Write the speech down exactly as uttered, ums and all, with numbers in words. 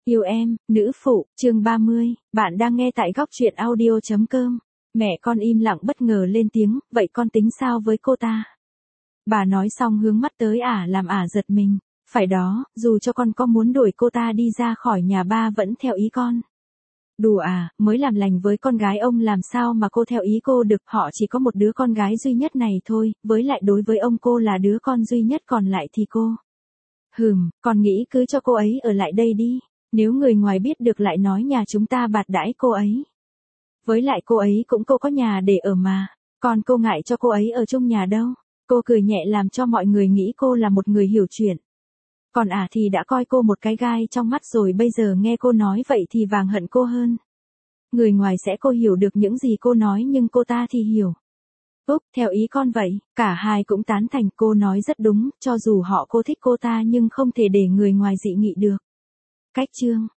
Yêu em, nữ phụ, chương ba mươi, bạn đang nghe tại góc truyện audio.com. Mẹ con im lặng bất ngờ lên tiếng, vậy con tính sao với cô ta? Bà nói xong hướng mắt tới ả làm ả giật mình. Phải đó, dù cho con có muốn đuổi cô ta đi ra khỏi nhà ba vẫn theo ý con. Đùa à, mới làm lành với con gái ông làm sao mà cô theo ý cô được, họ chỉ có một đứa con gái duy nhất này thôi, với lại đối với ông cô là đứa con duy nhất còn lại thì cô. Hừm, con nghĩ cứ cho cô ấy ở lại đây đi. Nếu người ngoài biết được lại nói nhà chúng ta bạt đãi cô ấy. Với lại cô ấy cũng cô có nhà để ở mà, còn cô ngại cho cô ấy ở chung nhà đâu. Cô cười nhẹ làm cho mọi người nghĩ cô là một người hiểu chuyện. Còn ả à thì đã coi cô một cái gai trong mắt rồi, bây giờ nghe cô nói vậy thì vàng hận cô hơn. Người ngoài sẽ cô hiểu được những gì cô nói nhưng cô ta thì hiểu. Úp, theo ý con vậy, cả hai cũng tán thành, cô nói rất đúng, cho dù họ cô thích cô ta nhưng không thể để người ngoài dị nghị được. Cách chương